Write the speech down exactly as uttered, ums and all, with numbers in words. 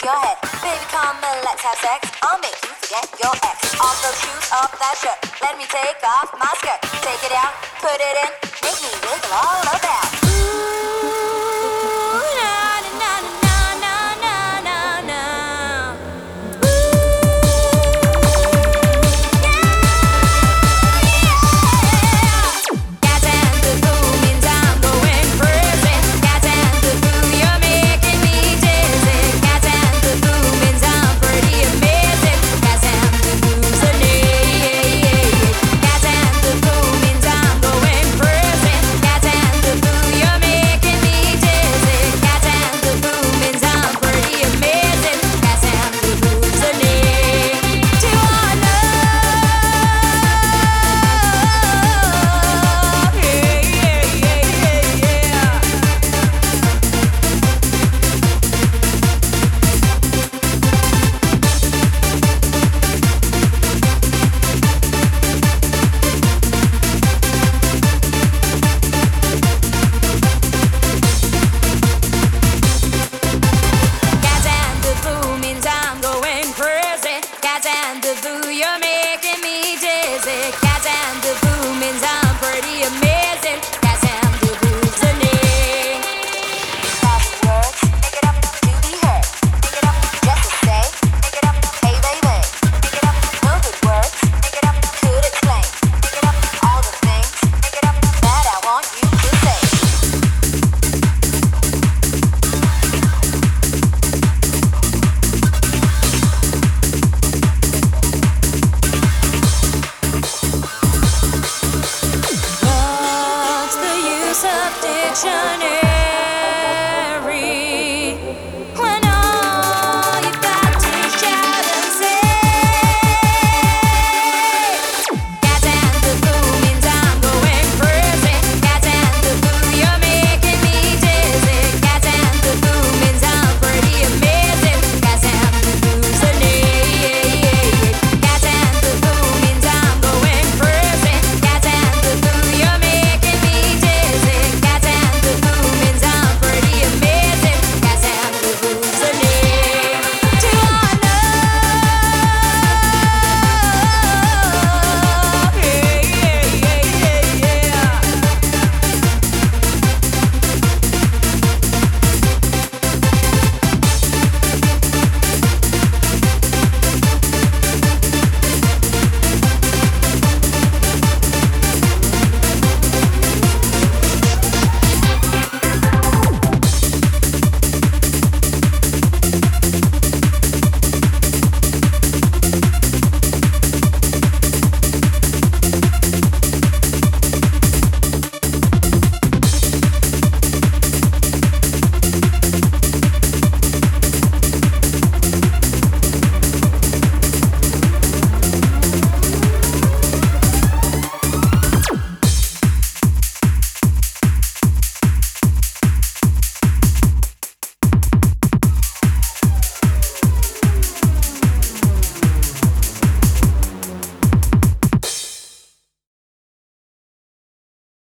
your head. Baby, come and let's have sex. I'll make you forget your ex. Off those shoes, off that shirt. Let me take off my skirt. Take it out, put it in. Make me wiggle all about. Ooh, na na na na na na na. Ooh, yeah, yeah. Got and the boo means I'm going crazy. Got and the boo, you're making me dizzy. Got and the boo means I'm pretty amazing. Got and the boo's a name. Got and the boo means I'm going crazy. Got and the boo, you're making me dizzy. Got and the boo means I'm pretty amazing. Got and the boo's a name. Do you wanna love? Yeah, yeah, yeah, yeah, yeah. Cat and the boo means I'm going crazy. Cat and the boo, you're making me dizzy. Cat and the